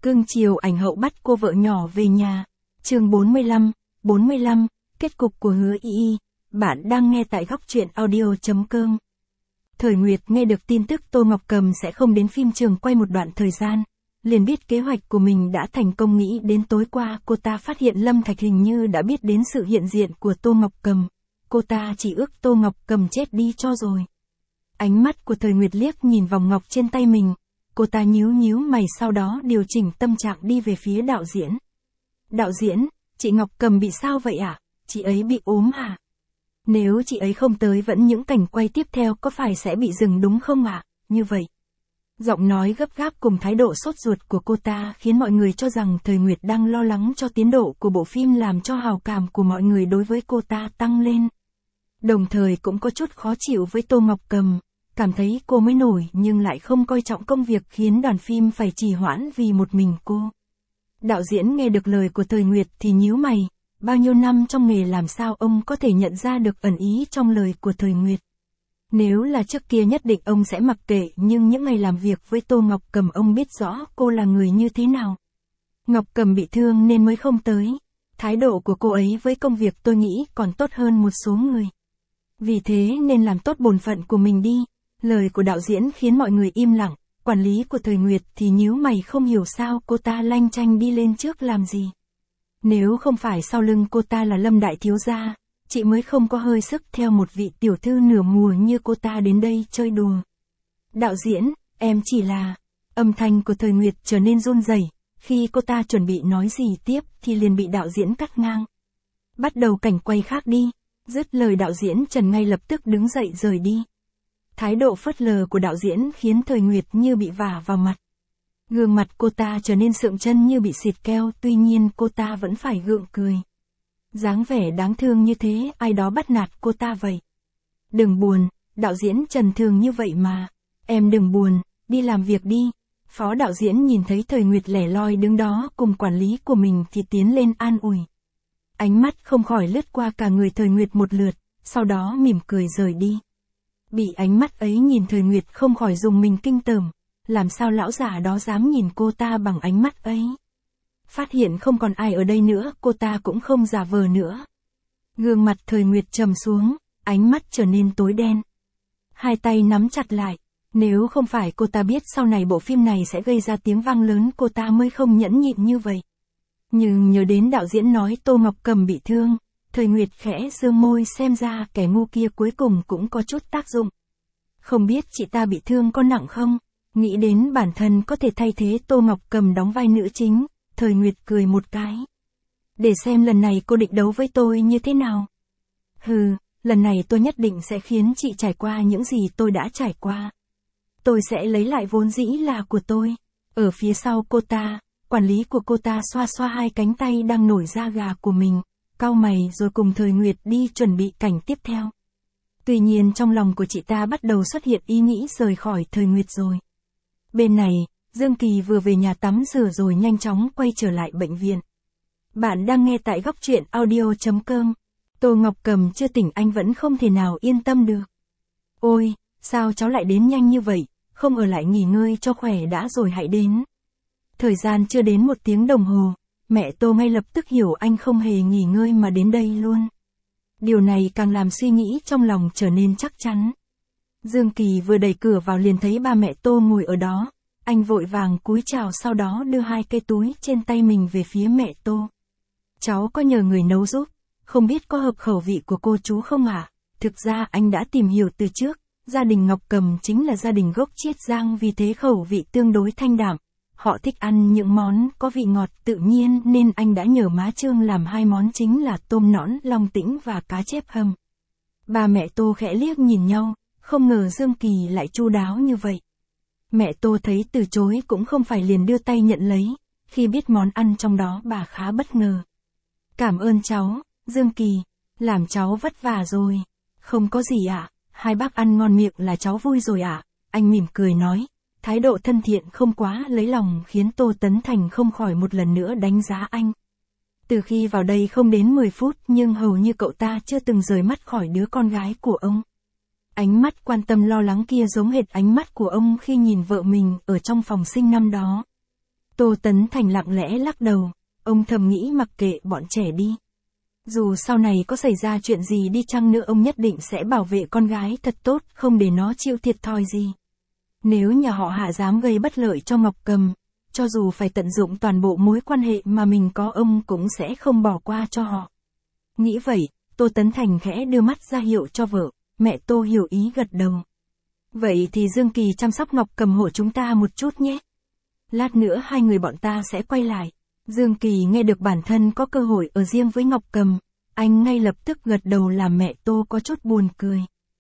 Cưng chiều ảnh hậu bắt cô vợ nhỏ về nhà. Chương 45, kết cục của Hứa Y Y. Bạn đang nghe tại góc truyện audio.com. Thời Nguyệt nghe được tin tức Tô Ngọc Cầm sẽ không đến phim trường quay một đoạn thời gian, liền biết kế hoạch của mình đã thành công. Nghĩ đến tối qua cô ta phát hiện Lâm Thạch hình như đã biết đến sự hiện diện của Tô Ngọc Cầm. Cô ta chỉ ước Tô Ngọc Cầm chết đi cho rồi. Ánh mắt của Thời Nguyệt liếc nhìn vòng ngọc trên tay mình. Cô ta nhíu mày, sau đó điều chỉnh tâm trạng đi về phía đạo diễn. Đạo diễn, chị Ngọc Cầm bị sao vậy ạ? Chị ấy bị ốm à? Nếu chị ấy không tới vẫn những cảnh quay tiếp theo có phải sẽ bị dừng đúng không ạ? Như vậy. Giọng nói gấp gáp cùng thái độ sốt ruột của cô ta khiến mọi người cho rằng Thời Nguyệt đang lo lắng cho tiến độ của bộ phim, làm cho hào cảm của mọi người đối với cô ta tăng lên. Đồng thời cũng có chút khó chịu với Tô Ngọc Cầm. Cảm thấy cô mới nổi nhưng lại không coi trọng công việc, khiến đoàn phim phải trì hoãn vì một mình cô. Đạo diễn nghe được lời của Thời Nguyệt thì nhíu mày, bao nhiêu năm trong nghề làm sao ông có thể nhận ra được ẩn ý trong lời của Thời Nguyệt. Nếu là trước kia nhất định ông sẽ mặc kệ, nhưng những ngày làm việc với Tô Ngọc Cầm ông biết rõ cô là người như thế nào. Ngọc Cầm bị thương nên mới không tới. Thái độ của cô ấy với công việc tôi nghĩ còn tốt hơn một số người. Vì thế nên làm tốt bổn phận của mình đi. Lời của đạo diễn khiến mọi người im lặng, quản lý của Thời Nguyệt thì nhíu mày, không hiểu sao cô ta lanh chanh đi lên trước làm gì. Nếu không phải sau lưng cô ta là Lâm đại thiếu gia, chị mới không có hơi sức theo một vị tiểu thư nửa mùa như cô ta đến đây chơi đùa. Đạo diễn, em chỉ là... Âm thanh của Thời Nguyệt trở nên run rẩy. Khi cô ta chuẩn bị nói gì tiếp thì liền bị đạo diễn cắt ngang. Bắt đầu cảnh quay khác đi. Dứt lời đạo diễn Trần ngay lập tức đứng dậy rời đi. Thái độ phớt lờ của đạo diễn khiến Thời Nguyệt như bị vả vào mặt. Gương mặt cô ta trở nên sượng chân như bị xịt keo, tuy nhiên cô ta vẫn phải gượng cười. Dáng vẻ đáng thương như thế, ai đó bắt nạt cô ta vậy. Đừng buồn, đạo diễn Trần thường như vậy mà. Em đừng buồn, đi làm việc đi. Phó đạo diễn nhìn thấy Thời Nguyệt lẻ loi đứng đó cùng quản lý của mình thì tiến lên an ủi. Ánh mắt không khỏi lướt qua cả người Thời Nguyệt một lượt, sau đó mỉm cười rời đi. Bị ánh mắt ấy nhìn, Thời Nguyệt không khỏi dùng mình kinh tởm. Làm sao lão giả đó dám nhìn cô ta bằng ánh mắt ấy? Phát hiện không còn ai ở đây nữa, cô ta cũng không giả vờ nữa. Gương mặt Thời Nguyệt trầm xuống, ánh mắt trở nên tối đen. Hai tay nắm chặt lại. Nếu không phải cô ta biết sau này bộ phim này sẽ gây ra tiếng vang lớn, cô ta mới không nhẫn nhịn như vậy. Nhưng nhớ đến đạo diễn nói Tô Ngọc Cầm bị thương, Thời Nguyệt khẽ dương môi, xem ra kẻ ngu kia cuối cùng cũng có chút tác dụng. Không biết chị ta bị thương có nặng không? Nghĩ đến bản thân có thể thay thế Tô Ngọc Cầm đóng vai nữ chính, Thời Nguyệt cười một cái. Để xem lần này cô định đấu với tôi như thế nào. Hừ, lần này tôi nhất định sẽ khiến chị trải qua những gì tôi đã trải qua. Tôi sẽ lấy lại vốn dĩ là của tôi. Ở phía sau cô ta, quản lý của cô ta xoa xoa hai cánh tay đang nổi da gà của mình, cau mày rồi cùng Thời Nguyệt đi chuẩn bị cảnh tiếp theo. Tuy nhiên trong lòng của chị ta bắt đầu xuất hiện ý nghĩ rời khỏi Thời Nguyệt rồi. Bên này, Dương Kỳ vừa về nhà tắm rửa rồi nhanh chóng quay trở lại bệnh viện. Bạn đang nghe tại góc truyện audio.com. Tô Ngọc Cầm chưa tỉnh, anh vẫn không thể nào yên tâm được. Ôi, sao cháu lại đến nhanh như vậy, không ở lại nghỉ ngơi cho khỏe đã rồi hãy đến. Thời gian chưa đến 1 tiếng đồng hồ, mẹ Tô ngay lập tức hiểu anh không hề nghỉ ngơi mà đến đây luôn. Điều này càng làm suy nghĩ trong lòng trở nên chắc chắn. Dương Kỳ vừa đẩy cửa vào liền thấy ba mẹ Tô ngồi ở đó. Anh vội vàng cúi chào, sau đó đưa 2 cái túi trên tay mình về phía mẹ Tô. Cháu có nhờ người nấu giúp, không biết có hợp khẩu vị của cô chú không ạ? Thực ra anh đã tìm hiểu từ trước, gia đình Ngọc Cầm chính là gia đình gốc Chiết Giang, vì thế khẩu vị tương đối thanh đạm. Họ thích ăn những món có vị ngọt tự nhiên nên anh đã nhờ má Trương làm 2 món chính là tôm nõn Long Tĩnh và cá chép hầm. Ba mẹ Tô khẽ liếc nhìn nhau, không ngờ Dương Kỳ lại chu đáo như vậy. Mẹ Tô thấy từ chối cũng không phải liền đưa tay nhận lấy, khi biết món ăn trong đó bà khá bất ngờ. Cảm ơn cháu, Dương Kỳ, làm cháu vất vả rồi. Không có gì ạ, 2 bác ăn ngon miệng là cháu vui rồi ạ, anh mỉm cười nói. Thái độ thân thiện không quá lấy lòng khiến Tô Tấn Thành không khỏi một lần nữa đánh giá anh. Từ khi vào đây không đến 10 phút nhưng hầu như cậu ta chưa từng rời mắt khỏi đứa con gái của ông. Ánh mắt quan tâm lo lắng kia giống hệt ánh mắt của ông khi nhìn vợ mình ở trong phòng sinh năm đó. Tô Tấn Thành lặng lẽ lắc đầu, ông thầm nghĩ mặc kệ bọn trẻ đi. Dù sau này có xảy ra chuyện gì đi chăng nữa ông nhất định sẽ bảo vệ con gái thật tốt, không để nó chịu thiệt thòi gì. Nếu nhà họ Hạ dám gây bất lợi cho Ngọc Cầm, cho dù phải tận dụng toàn bộ mối quan hệ mà mình có ông cũng sẽ không bỏ qua cho họ. Nghĩ vậy, Tô Tấn Thành khẽ đưa mắt ra hiệu cho vợ, mẹ Tô hiểu ý gật đầu. Vậy thì Dương Kỳ chăm sóc Ngọc Cầm hộ chúng ta một chút nhé. Lát nữa hai người bọn ta sẽ quay lại. Dương Kỳ nghe được bản thân có cơ hội ở riêng với Ngọc Cầm, anh ngay lập tức gật đầu làm mẹ Tô có chút buồn cười.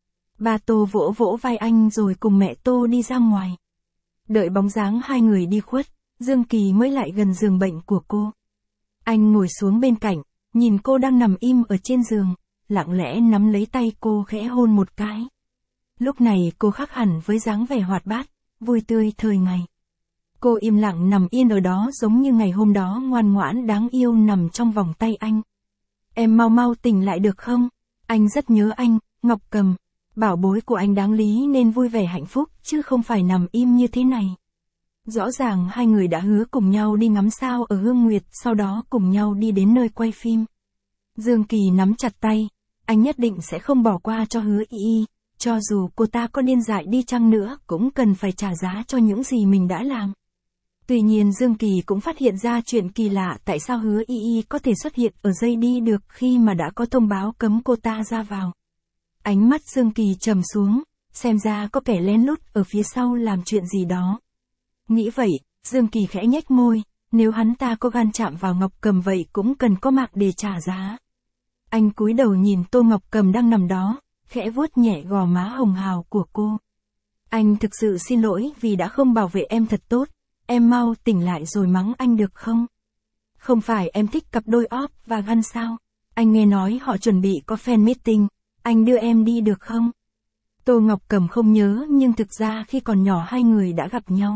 Ba Tô vỗ vỗ vai anh rồi cùng mẹ Tô đi ra ngoài. Đợi bóng dáng hai người đi khuất, Dương Kỳ mới lại gần giường bệnh của cô. Anh ngồi xuống bên cạnh, nhìn cô đang nằm im ở trên giường, lặng lẽ nắm lấy tay cô khẽ hôn một cái. Lúc này cô khác hẳn với dáng vẻ hoạt bát, vui tươi thời ngày. Cô im lặng nằm yên ở đó giống như ngày hôm đó ngoan ngoãn đáng yêu nằm trong vòng tay anh. Em mau mau tỉnh lại được không? Anh rất nhớ anh, Ngọc Cầm. Bảo bối của anh đáng lý nên vui vẻ hạnh phúc, chứ không phải nằm im như thế này. Rõ ràng hai người đã hứa cùng nhau đi ngắm sao ở Hương Nguyệt, sau đó cùng nhau đi đến nơi quay phim. Dương Kỳ nắm chặt tay, anh nhất định sẽ không bỏ qua cho Hứa Y, cho dù cô ta có điên dại đi chăng nữa cũng cần phải trả giá cho những gì mình đã làm. Tuy nhiên Dương Kỳ cũng phát hiện ra chuyện kỳ lạ, tại sao Hứa Y có thể xuất hiện ở dây đi được khi mà đã có thông báo cấm cô ta ra vào. Ánh mắt Dương Kỳ trầm xuống, xem ra có kẻ lén lút ở phía sau làm chuyện gì đó. Nghĩ vậy, Dương Kỳ khẽ nhếch môi, nếu hắn ta có gan chạm vào Ngọc Cầm vậy cũng cần có mạng để trả giá. Anh cúi đầu nhìn Tô Ngọc Cầm đang nằm đó, khẽ vuốt nhẹ gò má hồng hào của cô. Anh thực sự xin lỗi vì đã không bảo vệ em thật tốt, em mau tỉnh lại rồi mắng anh được không? Không phải em thích cặp đôi óp và găn sao? Anh nghe nói họ chuẩn bị có fan meeting, anh đưa em đi được không? Tô Ngọc Cầm không nhớ nhưng thực ra khi còn nhỏ hai người đã gặp nhau.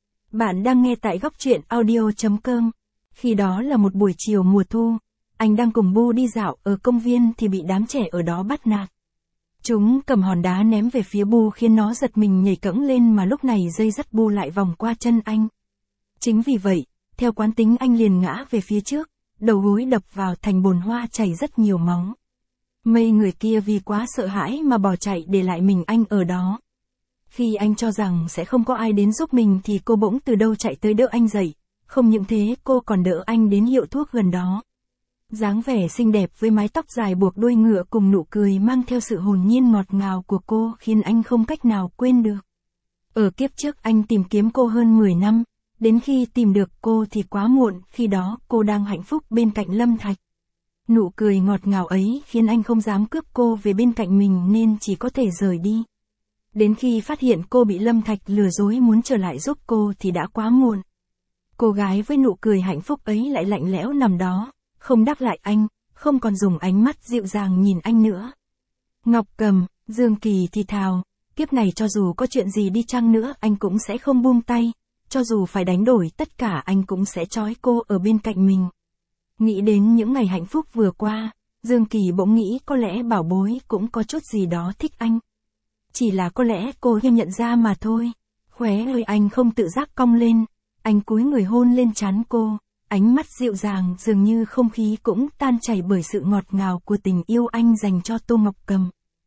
Bạn đang nghe tại góc truyện audio.com. Khi đó là một buổi chiều mùa thu, anh đang cùng Bu đi dạo ở công viên thì bị đám trẻ ở đó bắt nạt. Chúng cầm hòn đá ném về phía Bu khiến nó giật mình nhảy cẫng lên mà lúc này dây dắt Bu lại vòng qua chân anh. Chính vì vậy, theo quán tính anh liền ngã về phía trước, đầu gối đập vào thành bồn hoa chảy rất nhiều máu. Mấy người kia vì quá sợ hãi mà bỏ chạy để lại mình anh ở đó. Khi anh cho rằng sẽ không có ai đến giúp mình thì cô bỗng từ đâu chạy tới đỡ anh dậy, không những thế cô còn đỡ anh đến hiệu thuốc gần đó. Dáng vẻ xinh đẹp với mái tóc dài buộc đuôi ngựa cùng nụ cười mang theo sự hồn nhiên ngọt ngào của cô khiến anh không cách nào quên được. Ở kiếp trước anh tìm kiếm cô hơn 10 năm, đến khi tìm được cô thì quá muộn, khi đó cô đang hạnh phúc bên cạnh Lâm Thạch. Nụ cười ngọt ngào ấy khiến anh không dám cướp cô về bên cạnh mình nên chỉ có thể rời đi. Đến khi phát hiện cô bị Lâm Thạch lừa dối muốn trở lại giúp cô thì đã quá muộn. Cô gái với nụ cười hạnh phúc ấy lại lạnh lẽo nằm đó, không đáp lại anh, không còn dùng ánh mắt dịu dàng nhìn anh nữa. Ngọc Cầm, Dương Kỳ thì thào, kiếp này cho dù có chuyện gì đi chăng nữa anh cũng sẽ không buông tay, cho dù phải đánh đổi tất cả anh cũng sẽ trói cô ở bên cạnh mình. Nghĩ đến những ngày hạnh phúc vừa qua, Dương Kỳ bỗng nghĩ có lẽ bảo bối cũng có chút gì đó thích anh. Chỉ là có lẽ cô không nhận ra mà thôi. Khóe môi anh không tự giác cong lên, anh cúi người hôn lên trán cô, ánh mắt dịu dàng dường như không khí cũng tan chảy bởi sự ngọt ngào của tình yêu anh dành cho Tô Ngọc Cầm.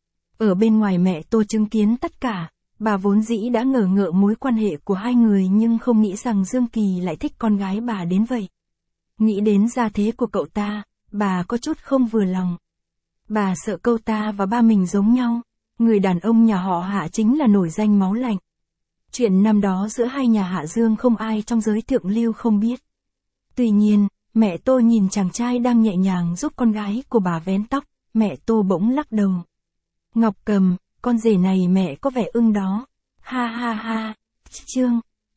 Ở bên ngoài mẹ Tô chứng kiến tất cả, bà vốn dĩ đã ngờ ngợ mối quan hệ của hai người nhưng không nghĩ rằng Dương Kỳ lại thích con gái bà đến vậy. Nghĩ đến gia thế của cậu ta, bà có chút không vừa lòng. Bà sợ cậu ta và ba mình giống nhau, người đàn ông nhà họ Hạ chính là nổi danh máu lạnh. Chuyện năm đó giữa hai nhà Hạ Dương không ai trong giới thượng lưu không biết. Tuy nhiên, mẹ Tô nhìn chàng trai đang nhẹ nhàng giúp con gái của bà vén tóc, mẹ Tô bỗng lắc đầu. Ngọc Cầm, con rể này mẹ có vẻ ưng đó. Ha ha ha. Chương